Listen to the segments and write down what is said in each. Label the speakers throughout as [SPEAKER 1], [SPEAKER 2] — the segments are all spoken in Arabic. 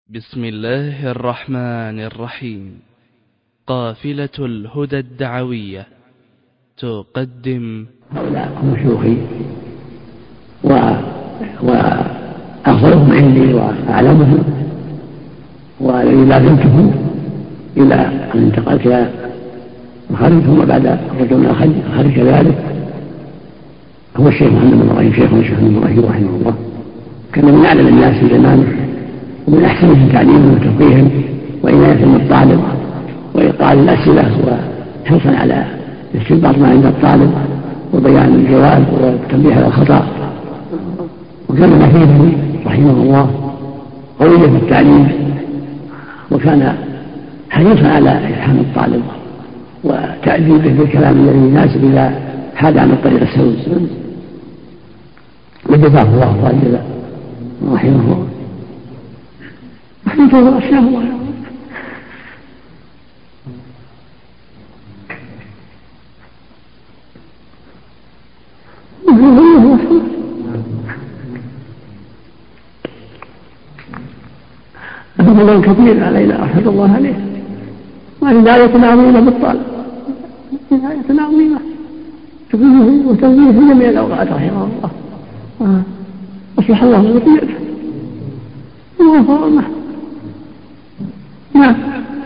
[SPEAKER 1] بسم الله الرحمن الرحيم. قافلة الهدى الدعوية تقدم
[SPEAKER 2] هؤلاء هم شيوخي وأفضلهم عندي وأعلمهم والذي لازمتهم إلى أن انتقلت إلى الخارج، ثم بعد رجل من الخارج كذلك هو الشيخ محمد بن إبراهيم، شيخنا الشيخ محمد بن إبراهيم رحمه الله. كان من أعلم الناس في زمانه ومن أحسنهم تعليما وتفقيها وعناية بالطالب وإيقاع الأسئلة وحرصا على استنباط ما عند الطالب وبيان الجواب والتنبيه على الخطأ. وكان نفيذا رحمه الله قويا في التعليم، وكان حريصا على إفهام الطالب وتأديبه بالكلام الذي يناسب إذا حاد عن الطريق السوي. وجزاه الله خيرا رحمه الله. انتظر أشياء الله يا رب. أفضل كثير علينا أحمد الله عليه، وعناية عظيمة بالطالب، عناية عظيمة تفيده وتنزيه في جميع الأوقات رحمه الله. أصلح الله ذريته وغفر له. نعم.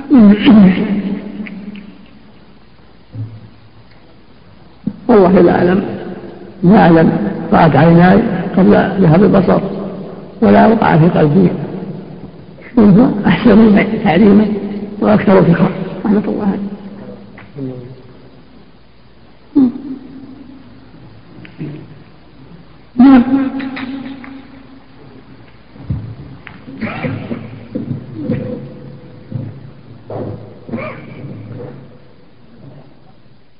[SPEAKER 2] والله لا أعلم رأت عيناي قبل ذهاب البصر ولا وقع في قلبي، وهو أحسن تعليما وأكثر فقها رحمة الله عليه. نعم.